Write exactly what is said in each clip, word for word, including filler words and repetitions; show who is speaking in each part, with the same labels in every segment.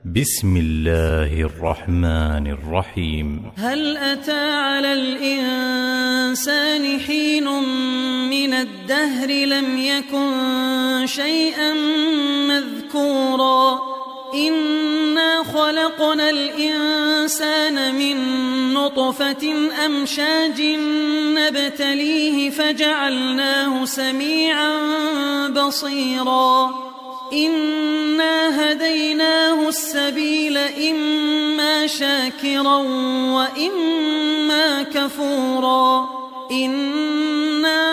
Speaker 1: بسم الله الرحمن الرحيم.
Speaker 2: هل أتى على الإنسان حين من الدهر لم يكن شيئا مذكورا إنا خلقنا الإنسان من نطفة أمشاج نبتليه فجعلناه سميعا بصيرا إنا هديناه السبيل إما شاكرا وإما كفورا إنا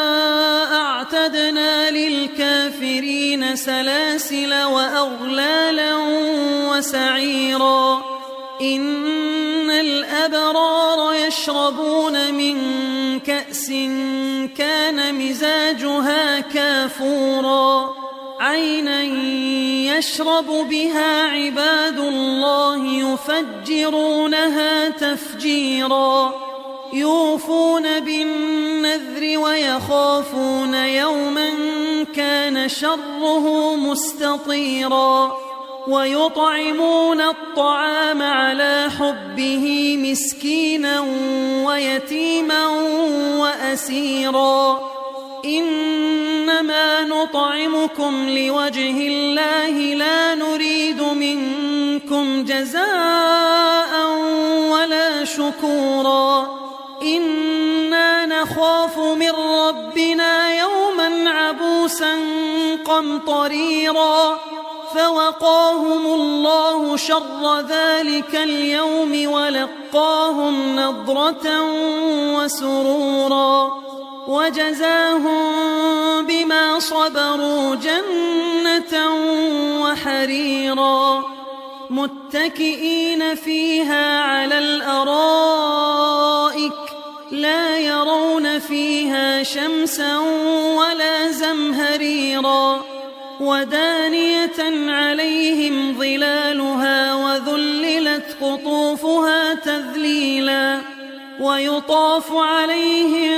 Speaker 2: أعتدنا للكافرين سلاسل وأغلالا وسعيرا إن الأبرار يشربون من كأس كان مزاجها كافورا عينا يشرب بها عباد الله يفجرونها تفجيرا يوفون بالنذر ويخافون يوما كان شره مستطيرا ويطعمون الطعام على حبه مسكينا ويتيما وأسيرا إنما نطعمكم لوجه الله لا نريد منكم جزاء ولا شكورا إنا نخاف من ربنا يوما عبوسا قمطريرا فوقاهم الله شر ذلك اليوم ولقاهم نضرة وسرورا وجزاهم بما صبروا جنة وحريرا متكئين فيها على الأرائك لا يرون فيها شمسا ولا زمهريرا ودانية عليهم ظلالها وذللت قطوفها تذليلا ويطاف عليهم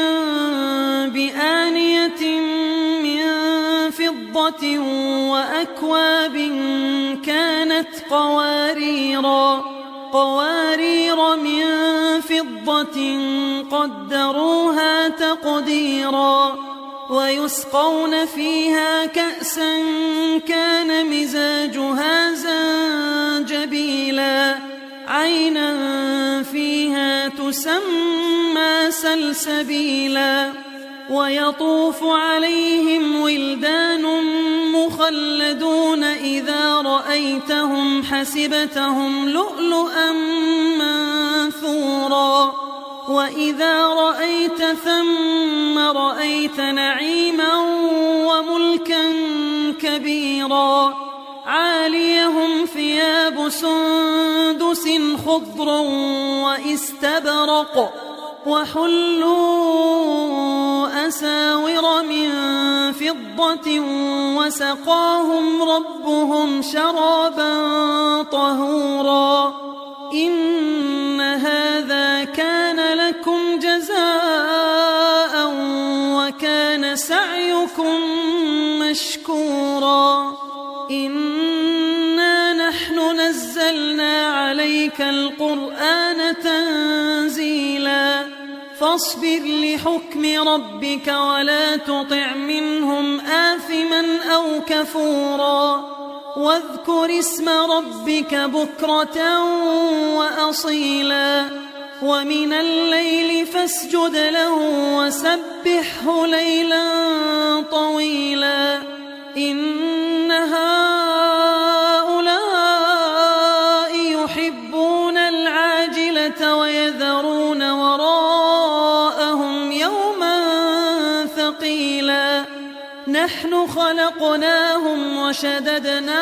Speaker 2: بآنية من فضة وأكواب كانت قواريرا قوارير من فضة قدروها تقديرا ويسقون فيها كأسا كان مزاجها زنجبيلا عينا فيها تسمى سلسبيلا ويطوف عليهم ولدان مخلدون إذا رأيتهم حسبتهم لؤلؤا منثورا وإذا رأيت ثم رأيت نعيما وملكا كبيرا عاليهم ثياب سندس خضر واستبرق وحلوا أساور من فضة وسقاهم ربهم شرابا طهورا إن هذا كان لكم جزاء وكان سعيكم مشكورا إنا نحن نزلنا عليك القرآن تنزيلا فاصبر لحكم ربك ولا تطع منهم آثما أو كفورا واذكر اسم ربك بكرة وأصيلا ومن الليل فاسجد له وسبحه ليلا طويلا إن هؤلاء يحبون العاجلة ويذرون وراءهم يوما ثقيلا نحن خلقناهم وشددنا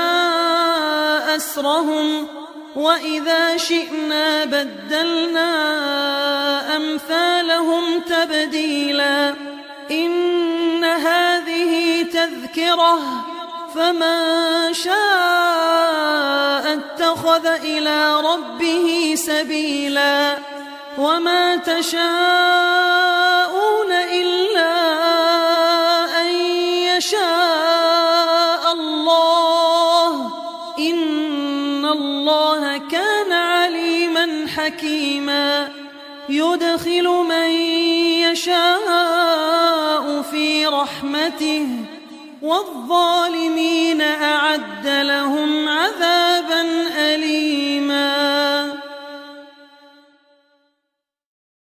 Speaker 2: أسرهم وإذا شئنا بدلنا أمثالهم تبديلا إن هذه تذكرة فمن شاء اتخذ إلى ربه سبيلا وما تشاءون إلا أن يشاء الله إن إن الله كان عليما حكيما يدخل من يشاء في رحمته والظالمين أعد لهم عذابا